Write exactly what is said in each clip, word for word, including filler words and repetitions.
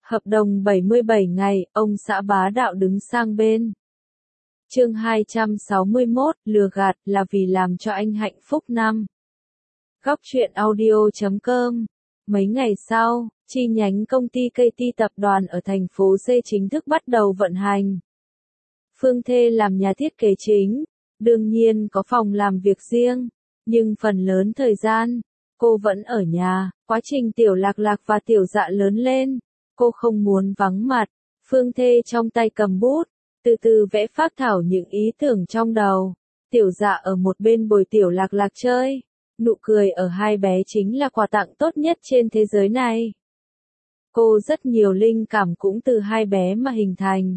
Hợp đồng bảy mươi bảy ngày, ông xã bá đạo đứng sang bên. Chương hai trăm sáu mươi mốt, lừa gạt là vì làm cho anh hạnh phúc năm. Góc truyện audio chấm com. Mấy ngày sau, chi nhánh công ty ca tê tập đoàn ở thành phố C chính thức bắt đầu vận hành. Phương Thê làm nhà thiết kế chính, đương nhiên có phòng làm việc riêng, nhưng phần lớn thời gian, cô vẫn ở nhà. Quá trình Tiểu Lạc Lạc và Tiểu Dạ lớn lên, cô không muốn vắng mặt. Phương Thê trong tay cầm bút, từ từ vẽ phác thảo những ý tưởng trong đầu. Tiểu Dạ ở một bên bồi Tiểu Lạc Lạc chơi. Nụ cười ở hai bé chính là quà tặng tốt nhất trên thế giới này. Cô rất nhiều linh cảm cũng từ hai bé mà hình thành.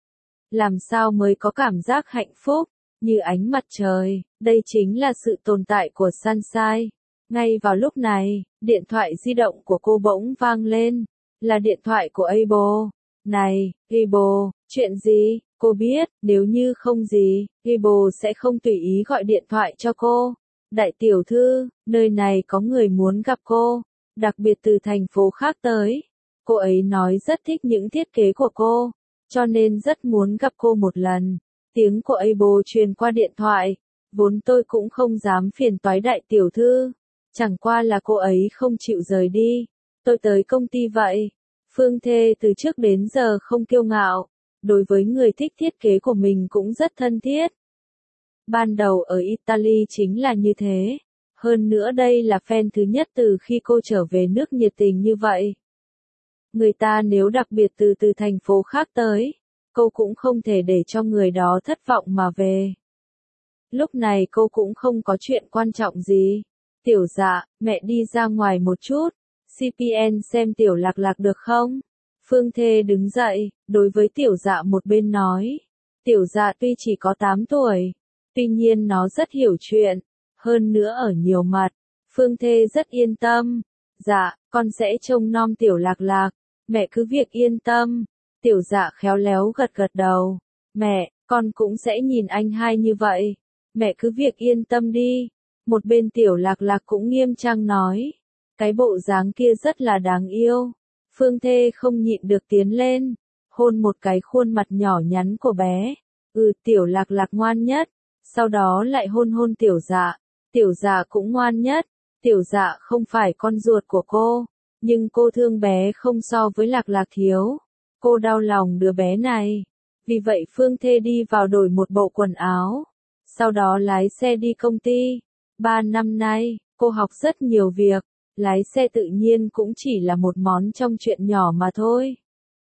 Làm sao mới có cảm giác hạnh phúc, như ánh mặt trời, đây chính là sự tồn tại của Sunshine. Ngay vào lúc này, điện thoại di động của cô bỗng vang lên, là điện thoại của Able. Này, Able, chuyện gì? Cô biết, nếu như không gì, Able sẽ không tùy ý gọi điện thoại cho cô. Đại tiểu thư, nơi này có người muốn gặp cô, đặc biệt từ thành phố khác tới. Cô ấy nói rất thích những thiết kế của cô, cho nên rất muốn gặp cô một lần. Tiếng của Able truyền qua điện thoại, vốn tôi cũng không dám phiền toái đại tiểu thư, chẳng qua là cô ấy không chịu rời đi. Tôi tới công ty vậy. Phương Thê từ trước đến giờ không kiêu ngạo, đối với người thích thiết kế của mình cũng rất thân thiết. Ban đầu ở Italy chính là như thế, hơn nữa đây là fan thứ nhất từ khi cô trở về nước nhiệt tình như vậy. Người ta nếu đặc biệt từ từ thành phố khác tới, cô cũng không thể để cho người đó thất vọng mà về. Lúc này cô cũng không có chuyện quan trọng gì. Tiểu Dạ, mẹ đi ra ngoài một chút, xê pê en xem Tiểu Lạc Lạc được không? Phương Thê đứng dậy, đối với Tiểu Dạ một bên nói. Tiểu Dạ tuy chỉ có tám tuổi, tuy nhiên nó rất hiểu chuyện, hơn nữa ở nhiều mặt, Phương Thê rất yên tâm. Dạ, con sẽ trông nom Tiểu Lạc Lạc, mẹ cứ việc yên tâm. Tiểu Dạ khéo léo gật gật đầu. Mẹ, con cũng sẽ nhìn anh hai như vậy. Mẹ cứ việc yên tâm đi. Một bên Tiểu Lạc Lạc cũng nghiêm trang nói. Cái bộ dáng kia rất là đáng yêu. Phương Thê không nhịn được tiến lên, hôn một cái khuôn mặt nhỏ nhắn của bé. Ừ, Tiểu Lạc Lạc ngoan nhất. Sau đó lại hôn hôn Tiểu Dạ. Tiểu Dạ cũng ngoan nhất. Tiểu Dạ không phải con ruột của cô, nhưng cô thương bé không so với Lạc Lạc thiếu. Cô đau lòng đứa bé này. Vì vậy Phương Thê đi vào đổi một bộ quần áo, sau đó lái xe đi công ty. Ba năm nay, cô học rất nhiều việc, lái xe tự nhiên cũng chỉ là một món trong chuyện nhỏ mà thôi.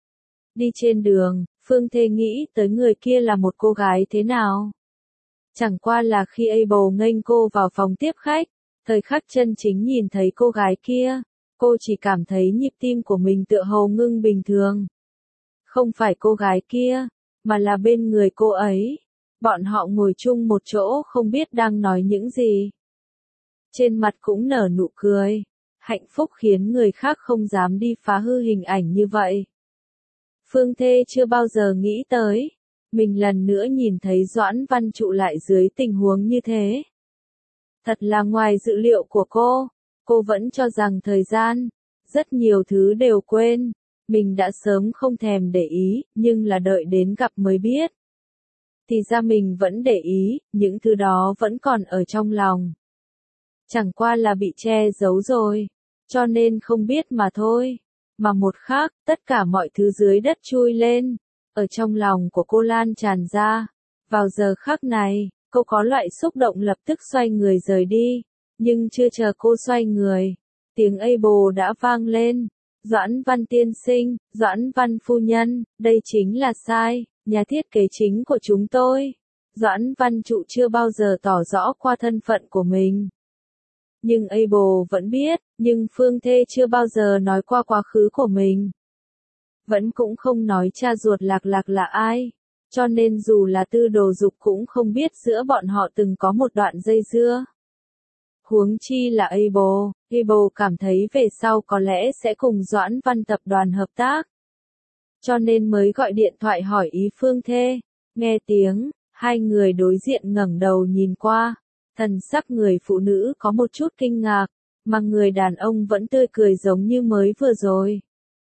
Đi trên đường, Phương Thê nghĩ tới người kia là một cô gái thế nào. Chẳng qua là khi Able nghênh cô vào phòng tiếp khách, thời khắc chân chính nhìn thấy cô gái kia, cô chỉ cảm thấy nhịp tim của mình tựa hồ ngưng bình thường. Không phải cô gái kia, mà là bên người cô ấy. Bọn họ ngồi chung một chỗ không biết đang nói những gì. Trên mặt cũng nở nụ cười. Hạnh phúc khiến người khác không dám đi phá hư hình ảnh như vậy. Phương Thê chưa bao giờ nghĩ tới, mình lần nữa nhìn thấy Doãn Văn trụ lại dưới tình huống như thế. Thật là ngoài dự liệu của cô, cô vẫn cho rằng thời gian, rất nhiều thứ đều quên. Mình đã sớm không thèm để ý, nhưng là đợi đến gặp mới biết. Thì ra mình vẫn để ý, những thứ đó vẫn còn ở trong lòng. Chẳng qua là bị che giấu rồi, cho nên không biết mà thôi. Mà một khác, tất cả mọi thứ dưới đất chui lên, ở trong lòng của cô lan tràn ra. Vào giờ khắc này, cô có loại xúc động lập tức xoay người rời đi, nhưng chưa chờ cô xoay người, tiếng Able đã vang lên. Doãn Văn tiên sinh, Doãn Văn phu nhân, đây chính là sai, nhà thiết kế chính của chúng tôi. Doãn Văn trụ chưa bao giờ tỏ rõ qua thân phận của mình. Nhưng Able vẫn biết, nhưng Phương Thê chưa bao giờ nói qua quá khứ của mình. Vẫn cũng không nói cha ruột Lạc Lạc là ai, cho nên dù là Tư Đồ Dục cũng không biết giữa bọn họ từng có một đoạn dây dưa. Huống chi là Able, Able cảm thấy về sau có lẽ sẽ cùng Doãn Văn tập đoàn hợp tác. Cho nên mới gọi điện thoại hỏi ý Phương Thê. Nghe tiếng, hai người đối diện ngẩng đầu nhìn qua. Thần sắc người phụ nữ có một chút kinh ngạc, mà người đàn ông vẫn tươi cười giống như mới vừa rồi.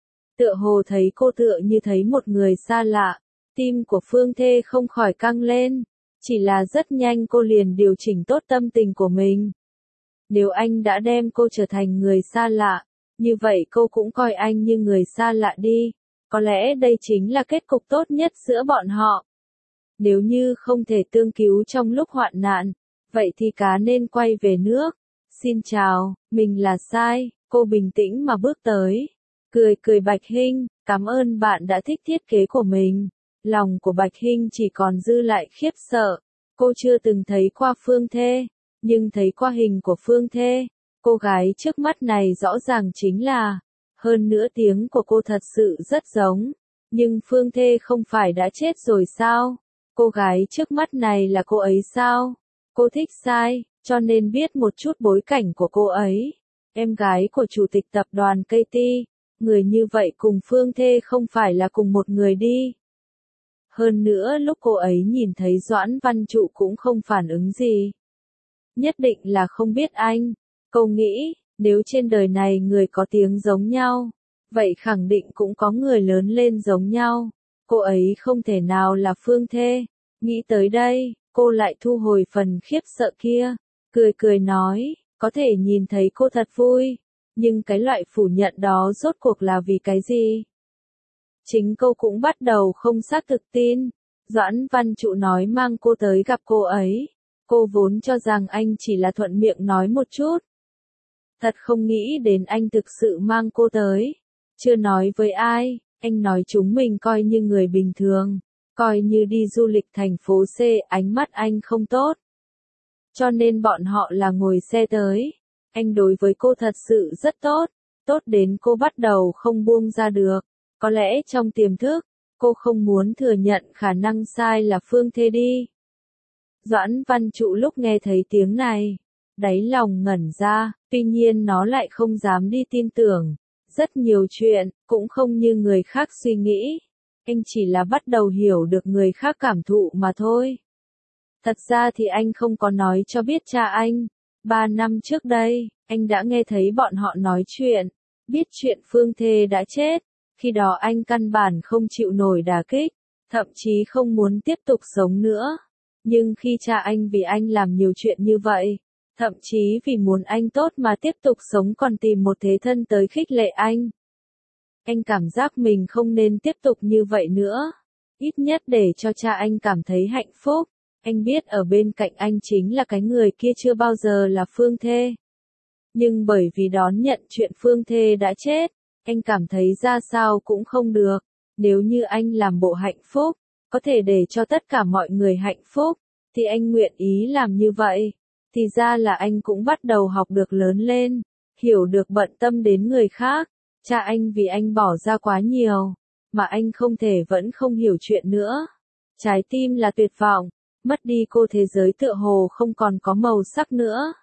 tựa hồ thấy cô tựa như thấy một người xa lạ. Tim của Phương Thê không khỏi căng lên. Chỉ là rất nhanh cô liền điều chỉnh tốt tâm tình của mình. Nếu anh đã đem cô trở thành người xa lạ, như vậy cô cũng coi anh như người xa lạ đi. Có lẽ đây chính là kết cục tốt nhất giữa bọn họ. Nếu như không thể tương cứu trong lúc hoạn nạn, vậy thì cá nên quay về nước. Xin chào, mình là Sai, cô bình tĩnh mà bước tới. Cười cười Bạch Hinh, cảm ơn bạn đã thích thiết kế của mình. Lòng của Bạch Hinh chỉ còn dư lại khiếp sợ. Cô chưa từng thấy qua Phương Thê, nhưng thấy qua hình của Phương Thê. Cô gái trước mắt này rõ ràng chính là, hơn nữa tiếng của cô thật sự rất giống. Nhưng Phương Thê không phải đã chết rồi sao? Cô gái trước mắt này là cô ấy sao? Cô thích Sai, cho nên biết một chút bối cảnh của cô ấy. Em gái của chủ tịch tập đoàn ca tê, người như vậy cùng Phương Thê không phải là cùng một người đi. Hơn nữa lúc cô ấy nhìn thấy Doãn Văn Trụ cũng không phản ứng gì. Nhất định là không biết anh. Cô nghĩ, nếu trên đời này người có tiếng giống nhau, vậy khẳng định cũng có người lớn lên giống nhau. Cô ấy không thể nào là Phương Thê. Nghĩ tới đây, cô lại thu hồi phần khiếp sợ kia. Cười cười nói, có thể nhìn thấy cô thật vui. Nhưng cái loại phủ nhận đó rốt cuộc là vì cái gì? Chính cô cũng bắt đầu không xác thực tin. Doãn Văn Trụ nói mang cô tới gặp cô ấy. Cô vốn cho rằng anh chỉ là thuận miệng nói một chút. Thật không nghĩ đến anh thực sự mang cô tới. Chưa nói với ai, anh nói chúng mình coi như người bình thường. Coi như đi du lịch thành phố C, ánh mắt anh không tốt. Cho nên bọn họ là ngồi xe tới. Anh đối với cô thật sự rất tốt. Tốt đến cô bắt đầu không buông ra được. Có lẽ trong tiềm thức, cô không muốn thừa nhận khả năng Sai là Phương Thê đi. Doãn Văn Trụ lúc nghe thấy tiếng này, đáy lòng ngẩn ra, tuy nhiên nó lại không dám đi tin tưởng. Rất nhiều chuyện, cũng không như người khác suy nghĩ. Anh chỉ là bắt đầu hiểu được người khác cảm thụ mà thôi. Thật ra thì anh không có nói cho biết cha anh. Ba năm trước đây, anh đã nghe thấy bọn họ nói chuyện. Biết chuyện Phương Thê đã chết. Khi đó anh căn bản không chịu nổi đả kích. Thậm chí không muốn tiếp tục sống nữa. Nhưng khi cha anh vì anh làm nhiều chuyện như vậy, thậm chí vì muốn anh tốt mà tiếp tục sống còn tìm một thế thân tới khích lệ anh. Anh cảm giác mình không nên tiếp tục như vậy nữa. Ít nhất để cho cha anh cảm thấy hạnh phúc. Anh biết ở bên cạnh anh chính là cái người kia chưa bao giờ là Phương Thê. Nhưng bởi vì đón nhận chuyện Phương Thê đã chết, anh cảm thấy ra sao cũng không được. Nếu như anh làm bộ hạnh phúc, có thể để cho tất cả mọi người hạnh phúc, thì anh nguyện ý làm như vậy. Thì ra là anh cũng bắt đầu học được lớn lên, hiểu được bận tâm đến người khác. Cha anh vì anh bỏ ra quá nhiều, mà anh không thể vẫn không hiểu chuyện nữa. Trái tim là tuyệt vọng, mất đi cô thế giới tựa hồ không còn có màu sắc nữa.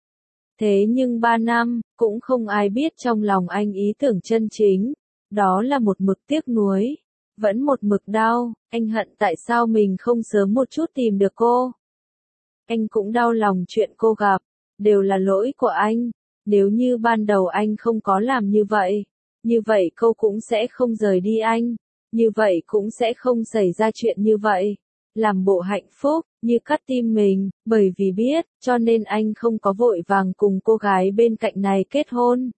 Thế nhưng ba năm, cũng không ai biết trong lòng anh ý tưởng chân chính. Đó là một mực tiếc nuối, vẫn một mực đau, anh hận tại sao mình không sớm một chút tìm được cô. Anh cũng đau lòng chuyện cô gặp, đều là lỗi của anh. Nếu như ban đầu anh không có làm như vậy, như vậy cô cũng sẽ không rời đi anh, như vậy cũng sẽ không xảy ra chuyện như vậy. Làm bộ hạnh phúc, như cắt tim mình, bởi vì biết, cho nên anh không có vội vàng cùng cô gái bên cạnh này kết hôn.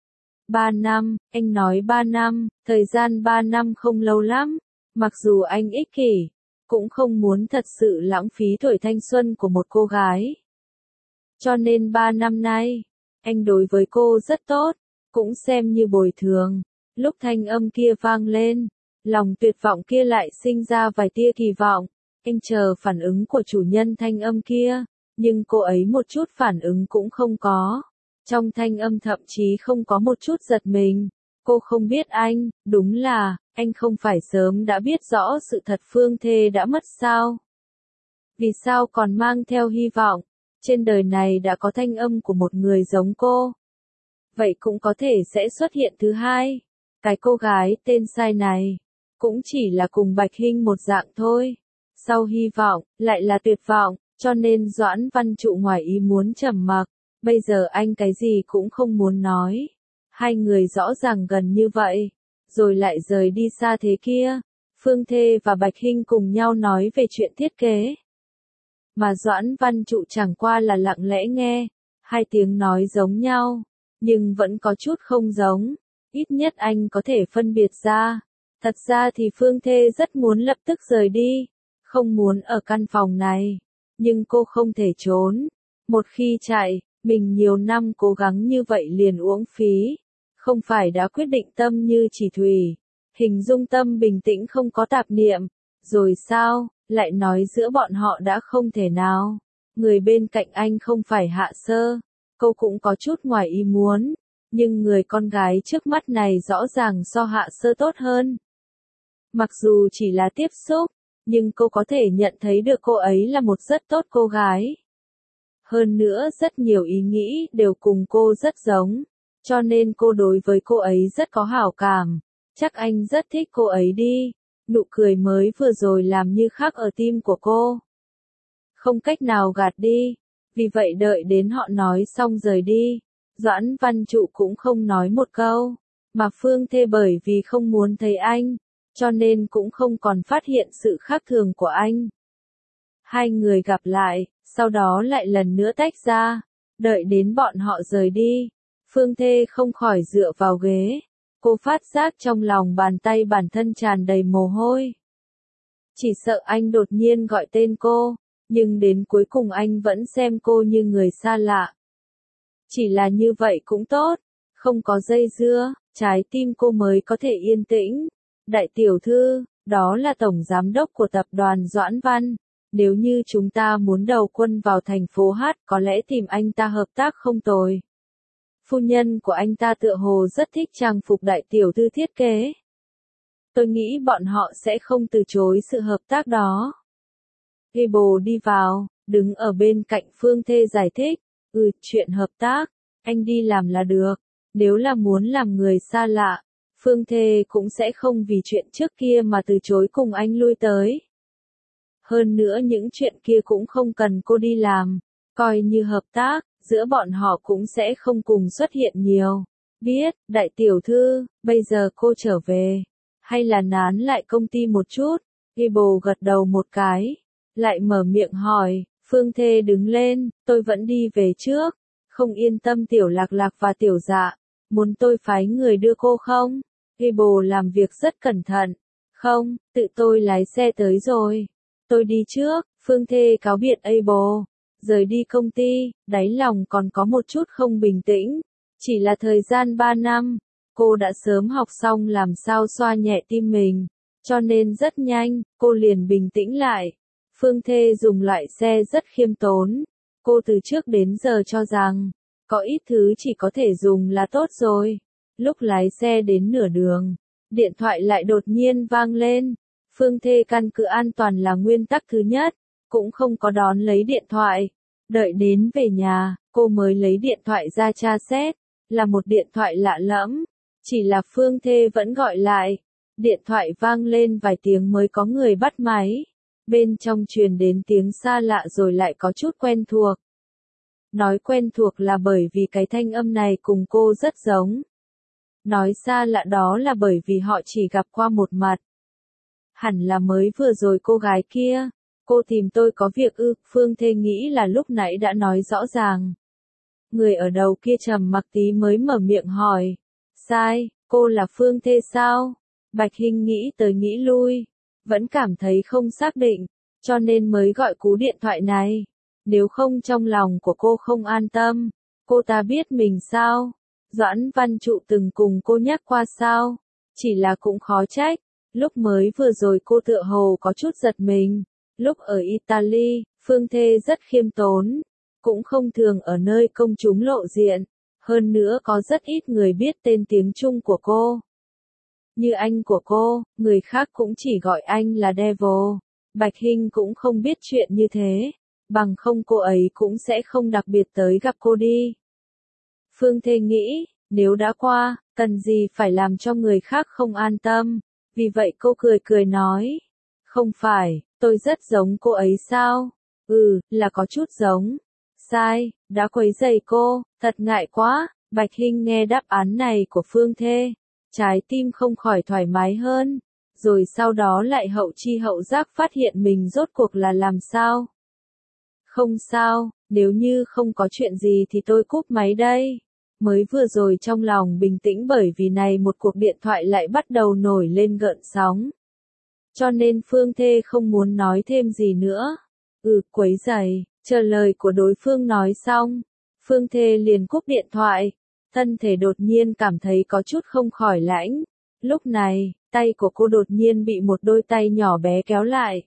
Ba năm, anh nói ba năm, thời gian ba năm không lâu lắm, mặc dù anh ích kỷ, cũng không muốn thật sự lãng phí tuổi thanh xuân của một cô gái. Cho nên ba năm nay, anh đối với cô rất tốt, cũng xem như bồi thường. Lúc thanh âm kia vang lên, lòng tuyệt vọng kia lại sinh ra vài tia kỳ vọng. Anh chờ phản ứng của chủ nhân thanh âm kia, nhưng cô ấy một chút phản ứng cũng không có. Trong thanh âm thậm chí không có một chút giật mình. Cô không biết anh, đúng là, anh không phải sớm đã biết rõ sự thật Phương Thê đã mất sao? Vì sao còn mang theo hy vọng? Trên đời này đã có thanh âm của một người giống cô. Vậy cũng có thể sẽ xuất hiện thứ hai. Cái cô gái tên Sai này, cũng chỉ là cùng Bạch Hinh một dạng thôi. Sau hy vọng, lại là tuyệt vọng, cho nên Doãn Văn Trụ ngoài ý muốn trầm mặc. Bây giờ anh cái gì cũng không muốn nói. Hai người rõ ràng gần như vậy, rồi lại rời đi xa thế kia. Phương Thê và Bạch Hinh cùng nhau nói về chuyện thiết kế. Mà Doãn Văn Trụ chẳng qua là lặng lẽ nghe, hai tiếng nói giống nhau, nhưng vẫn có chút không giống, ít nhất anh có thể phân biệt ra. Thật ra thì Phương Thê rất muốn lập tức rời đi, không muốn ở căn phòng này, nhưng cô không thể trốn. Một khi chạy, mình nhiều năm cố gắng như vậy liền uổng phí, không phải đã quyết định tâm như chỉ thủy, hình dung tâm bình tĩnh không có tạp niệm, rồi sao, lại nói giữa bọn họ đã không thể nào. Người bên cạnh anh không phải Hạ Sơ, cô cũng có chút ngoài ý muốn, nhưng người con gái trước mắt này rõ ràng so Hạ Sơ tốt hơn. Mặc dù chỉ là tiếp xúc, nhưng cô có thể nhận thấy được cô ấy là một rất tốt cô gái. Hơn nữa rất nhiều ý nghĩ đều cùng cô rất giống, cho nên cô đối với cô ấy rất có hảo cảm. Chắc anh rất thích cô ấy đi. Nụ cười mới vừa rồi làm như khắc ở tim của cô. Không cách nào gạt đi. Vì vậy đợi đến họ nói xong rời đi, Doãn Văn Trụ cũng không nói một câu, mà Phương Thê bởi vì không muốn thấy anh, cho nên cũng không còn phát hiện sự khác thường của anh. Hai người gặp lại, sau đó lại lần nữa tách ra, đợi đến bọn họ rời đi, Phương Thê không khỏi dựa vào ghế, cô phát giác trong lòng bàn tay bản thân tràn đầy mồ hôi. Chỉ sợ anh đột nhiên gọi tên cô, nhưng đến cuối cùng anh vẫn xem cô như người xa lạ. Chỉ là như vậy cũng tốt, không có dây dưa, trái tim cô mới có thể yên tĩnh. Đại tiểu thư, đó là tổng giám đốc của tập đoàn Doãn Văn. Nếu như chúng ta muốn đầu quân vào thành phố Hát có lẽ tìm anh ta hợp tác không tồi. Phu nhân của anh ta tựa hồ rất thích trang phục đại tiểu thư thiết kế. Tôi nghĩ bọn họ sẽ không từ chối sự hợp tác đó. Gable đi vào, đứng ở bên cạnh Phương Thê giải thích. Ừ, chuyện hợp tác, anh đi làm là được. Nếu là muốn làm người xa lạ, Phương Thê cũng sẽ không vì chuyện trước kia mà từ chối cùng anh lui tới. Hơn nữa những chuyện kia cũng không cần cô đi làm, coi như hợp tác, giữa bọn họ cũng sẽ không cùng xuất hiện nhiều. Biết, đại tiểu thư, bây giờ cô trở về, hay là nán lại công ty một chút? Gable gật đầu một cái, lại mở miệng hỏi. Phương Thê đứng lên, tôi vẫn đi về trước, không yên tâm tiểu lạc lạc và tiểu dạ, muốn tôi phái người đưa cô không? Gable làm việc rất cẩn thận, không, tự tôi lái xe tới rồi, tôi đi trước. Phương Thê cáo biệt Gable, rời đi công ty, đáy lòng còn có một chút không bình tĩnh, chỉ là thời gian ba năm, cô đã sớm học xong làm sao xoa nhẹ tim mình, cho nên rất nhanh, cô liền bình tĩnh lại. Phương Thê dùng loại xe rất khiêm tốn, cô từ trước đến giờ cho rằng, có ít thứ chỉ có thể dùng là tốt rồi. Lúc lái xe đến nửa đường, điện thoại lại đột nhiên vang lên. Phương Thê căn cứ an toàn là nguyên tắc thứ nhất, cũng không có đón lấy điện thoại. Đợi đến về nhà, cô mới lấy điện thoại ra tra xét, là một điện thoại lạ lẫm, chỉ là Phương Thê vẫn gọi lại. Điện thoại vang lên vài tiếng mới có người bắt máy. Bên trong truyền đến tiếng xa lạ rồi lại có chút quen thuộc. Nói quen thuộc là bởi vì cái thanh âm này cùng cô rất giống. Nói xa lạ đó là bởi vì họ chỉ gặp qua một mặt. Hẳn là mới vừa rồi cô gái kia. Cô tìm tôi có việc ư? Phương Thê nghĩ là lúc nãy đã nói rõ ràng. Người ở đầu kia trầm mặc tí mới mở miệng hỏi. Sai, cô là Phương Thê sao? Bạch Hinh nghĩ tới nghĩ lui, vẫn cảm thấy không xác định, cho nên mới gọi cú điện thoại này. Nếu không trong lòng của cô không an tâm, cô ta biết mình sao? Doãn Văn Trụ từng cùng cô nhắc qua sao? Chỉ là cũng khó trách, lúc mới vừa rồi cô tựa hồ có chút giật mình. Lúc ở Italy, Phương Thê rất khiêm tốn, cũng không thường ở nơi công chúng lộ diện, hơn nữa có rất ít người biết tên tiếng Trung của cô. Như anh của cô, người khác cũng chỉ gọi anh là Devil. Bạch Hinh cũng không biết chuyện như thế, bằng không cô ấy cũng sẽ không đặc biệt tới gặp cô đi. Phương Thê nghĩ, nếu đã qua, cần gì phải làm cho người khác không an tâm, vì vậy cô cười cười nói. Không phải, tôi rất giống cô ấy sao? Ừ, là có chút giống. Sai, đã quấy rầy cô, thật ngại quá. Bạch Hinh nghe đáp án này của Phương Thê, trái tim không khỏi thoải mái hơn, rồi sau đó lại hậu chi hậu giác phát hiện mình rốt cuộc là làm sao. Không sao, nếu như không có chuyện gì thì tôi cúp máy đây. Mới vừa rồi trong lòng bình tĩnh bởi vì này một cuộc điện thoại lại bắt đầu nổi lên gợn sóng. Cho nên Phương Thê không muốn nói thêm gì nữa. Ừ, quấy rầy, chờ lời của đối phương nói xong. Phương Thê liền cúp điện thoại. Thân thể đột nhiên cảm thấy có chút không khỏi lãnh. Lúc này, tay của cô đột nhiên bị một đôi tay nhỏ bé kéo lại.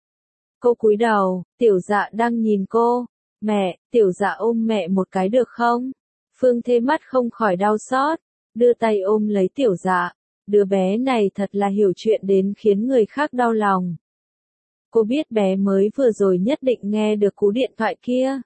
Cô cúi đầu, Tiểu Dạ đang nhìn cô. Mẹ, Tiểu Dạ ôm mẹ một cái được không? Phương Thê mắt không khỏi đau xót, đưa tay ôm lấy Tiểu Dạ. Đứa bé này thật là hiểu chuyện đến khiến người khác đau lòng. Cô biết bé mới vừa rồi nhất định nghe được cú điện thoại kia.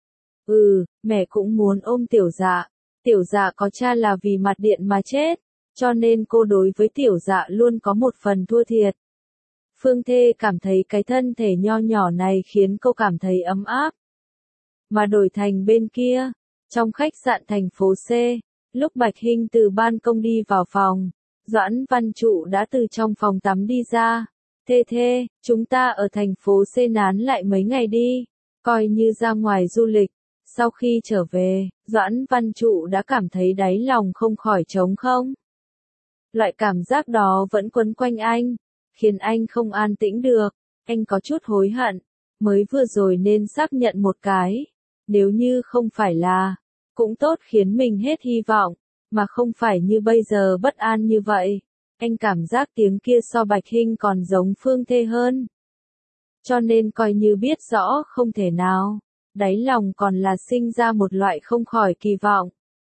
Ừ, mẹ cũng muốn ôm Tiểu Dạ. Tiểu Dạ có cha là vì mặt điện mà chết, cho nên cô đối với Tiểu Dạ luôn có một phần thua thiệt. Phương Thê cảm thấy cái thân thể nho nhỏ này khiến cô cảm thấy ấm áp. Mà đổi thành bên kia, trong khách sạn thành phố C, lúc Bạch Hinh từ ban công đi vào phòng, Doãn Văn Trụ đã từ trong phòng tắm đi ra. Thê Thê, chúng ta ở thành phố C nán lại mấy ngày đi, coi như ra ngoài du lịch. Sau khi trở về, Doãn Văn Trụ đã cảm thấy đáy lòng không khỏi trống không. Loại cảm giác đó vẫn quấn quanh anh, khiến anh không an tĩnh được. Anh có chút hối hận, mới vừa rồi nên xác nhận một cái. Nếu như không phải là, cũng tốt khiến mình hết hy vọng, mà không phải như bây giờ bất an như vậy. Anh cảm giác tiếng kia so Bạch Hinh còn giống Phương Thê hơn. Cho nên coi như biết rõ không thể nào, đáy lòng còn là sinh ra một loại không khỏi kỳ vọng.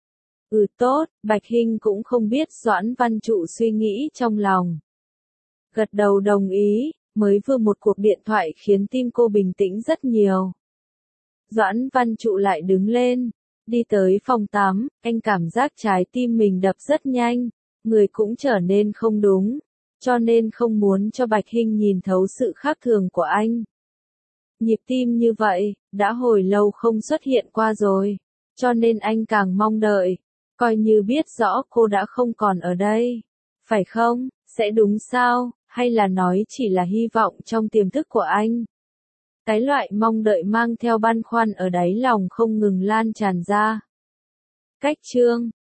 Ừ tốt, Bạch Hinh cũng không biết Doãn Văn Trụ suy nghĩ trong lòng. Gật đầu đồng ý, mới vừa một cuộc điện thoại khiến tim cô bình tĩnh rất nhiều. Doãn Văn Trụ lại đứng lên, đi tới phòng tắm, anh cảm giác trái tim mình đập rất nhanh, người cũng trở nên không đúng, cho nên không muốn cho Bạch Hinh nhìn thấu sự khác thường của anh. Nhịp tim như vậy, đã hồi lâu không xuất hiện qua rồi, cho nên anh càng mong đợi, coi như biết rõ cô đã không còn ở đây. Phải không, sẽ đúng sao, hay là nói chỉ là hy vọng trong tiềm thức của anh? Cái loại mong đợi mang theo băn khoăn ở đáy lòng không ngừng lan tràn ra. Cách chương